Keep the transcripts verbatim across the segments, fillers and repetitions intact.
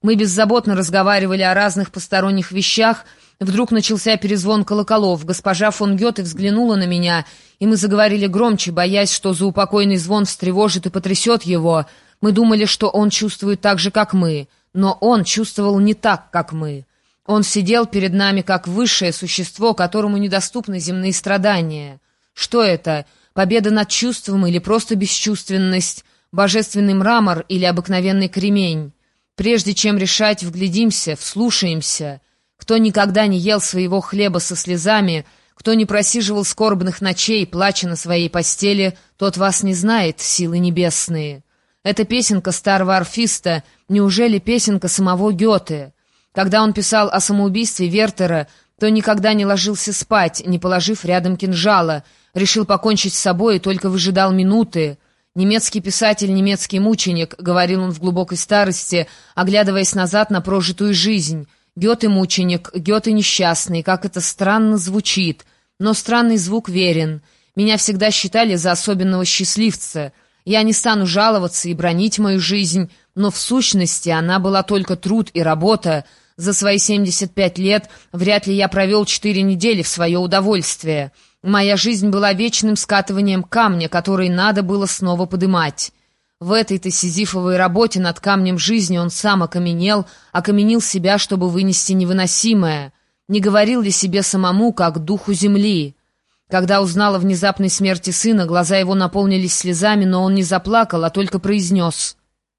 Мы беззаботно разговаривали о разных посторонних вещах. Вдруг начался перезвон колоколов. Госпожа фон Гёте взглянула на меня, и мы заговорили громче, боясь, что заупокойный звон встревожит и потрясет его. Мы думали, что он чувствует так же, как мы, но он чувствовал не так, как мы. Он сидел перед нами как высшее существо, которому недоступны земные страдания. Что это? Победа над чувством или просто бесчувственность? Божественный мрамор или обыкновенный кремень? Прежде чем решать, вглядимся, вслушаемся. Кто никогда не ел своего хлеба со слезами, кто не просиживал скорбных ночей, плача на своей постели, тот вас не знает, силы небесные. Это песенка старого орфиста, неужели песенка самого Гёте? Когда он писал о самоубийстве Вертера, то никогда не ложился спать, не положив рядом кинжала, решил покончить с собой и только выжидал минуты. «Немецкий писатель, немецкий мученик», — говорил он в глубокой старости, оглядываясь назад на прожитую жизнь. «Гёте мученик, Гёте несчастный, как это странно звучит, но странный звук верен. Меня всегда считали за особенного счастливца. Я не стану жаловаться и бранить мою жизнь, но в сущности она была только труд и работа. За свои семьдесят пять лет вряд ли я провел четыре недели в свое удовольствие. Моя жизнь была вечным скатыванием камня, который надо было снова подымать». В этой-то сизифовой работе над камнем жизни он сам окаменел, окаменил себя, чтобы вынести невыносимое. Не говорил ли себе самому, как духу земли? Когда узнал о внезапной смерти сына, глаза его наполнились слезами, но он не заплакал, а только произнес: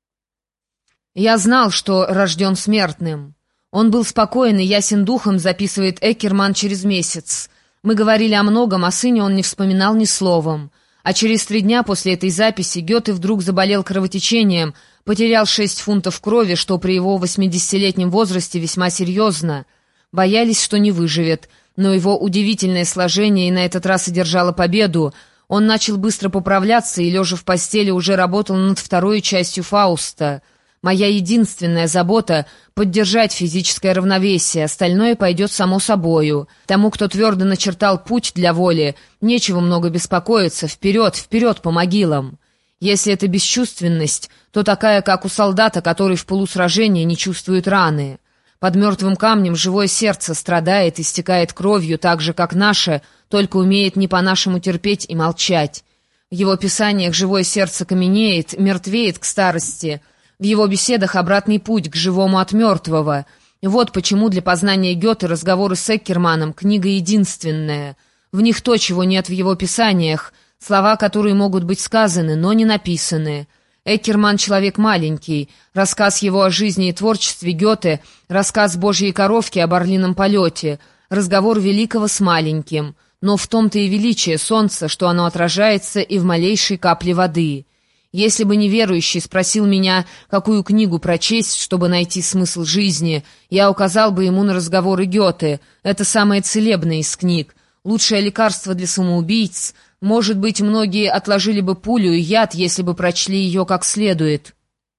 «Я знал, что рожден смертным». Он был спокоен и ясен духом, записывает Эккерман через месяц. Мы говорили о многом, о сыне он не вспоминал ни словом. А через три дня после этой записи Гёте вдруг заболел кровотечением, потерял шесть фунтов крови, что при его восьмидесятилетнем возрасте весьма серьезно. Боялись, что не выживет, но его удивительное сложение и на этот раз одержало победу. Он начал быстро поправляться и, лежа в постели, уже работал над второй частью «Фауста». Моя единственная забота — поддержать физическое равновесие, остальное пойдет само собою. Тому, кто твердо начертал путь для воли, нечего много беспокоиться, вперед, вперед по могилам. Если это бесчувственность, то такая, как у солдата, который в полусражении не чувствует раны. Под мертвым камнем живое сердце страдает, истекает кровью, так же, как наше, только умеет не по-нашему терпеть и молчать. В его писаниях живое сердце каменеет, мертвеет к старости. В его беседах обратный путь к живому от мертвого. Вот почему для познания Гёте разговоры с Эккерманом — книга единственная. В них то, чего нет в его писаниях, слова, которые могут быть сказаны, но не написаны. Эккерман — человек маленький. Рассказ его о жизни и творчестве Гёте, рассказ «Божьей коровки» об орлином полете, разговор великого с маленьким. Но в том-то и величие солнца, что оно отражается и в малейшей капле воды. Если бы неверующий спросил меня, какую книгу прочесть, чтобы найти смысл жизни, я указал бы ему на разговоры Гёте. Это самое целебное из книг. Лучшее лекарство для самоубийц. Может быть, многие отложили бы пулю и яд, если бы прочли ее как следует.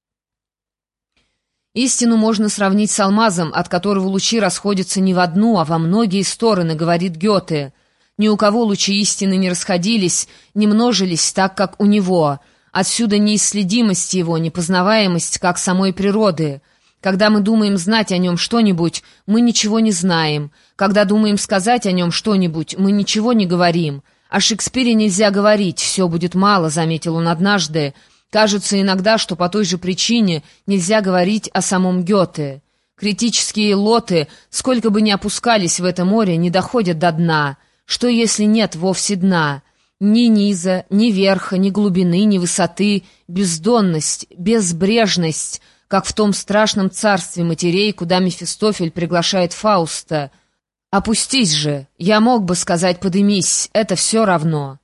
Истину можно сравнить с алмазом, от которого лучи расходятся не в одну, а во многие стороны, говорит Гёте. Ни у кого лучи истины не расходились, не множились так, как у него. Отсюда неисследимость его, непознаваемость, как самой природы. Когда мы думаем знать о нем что-нибудь, мы ничего не знаем. Когда думаем сказать о нем что-нибудь, мы ничего не говорим. О Шекспире нельзя говорить, все будет мало, заметил он однажды. Кажется иногда, что по той же причине нельзя говорить о самом Гёте. Критические лоты, сколько бы ни опускались в это море, не доходят до дна. Что если нет вовсе дна? Ни низа, ни верха, ни глубины, ни высоты, бездонность, безбрежность, как в том страшном царстве матерей, куда Мефистофель приглашает Фауста. «Опустись же! Я мог бы сказать, подымись, это все равно».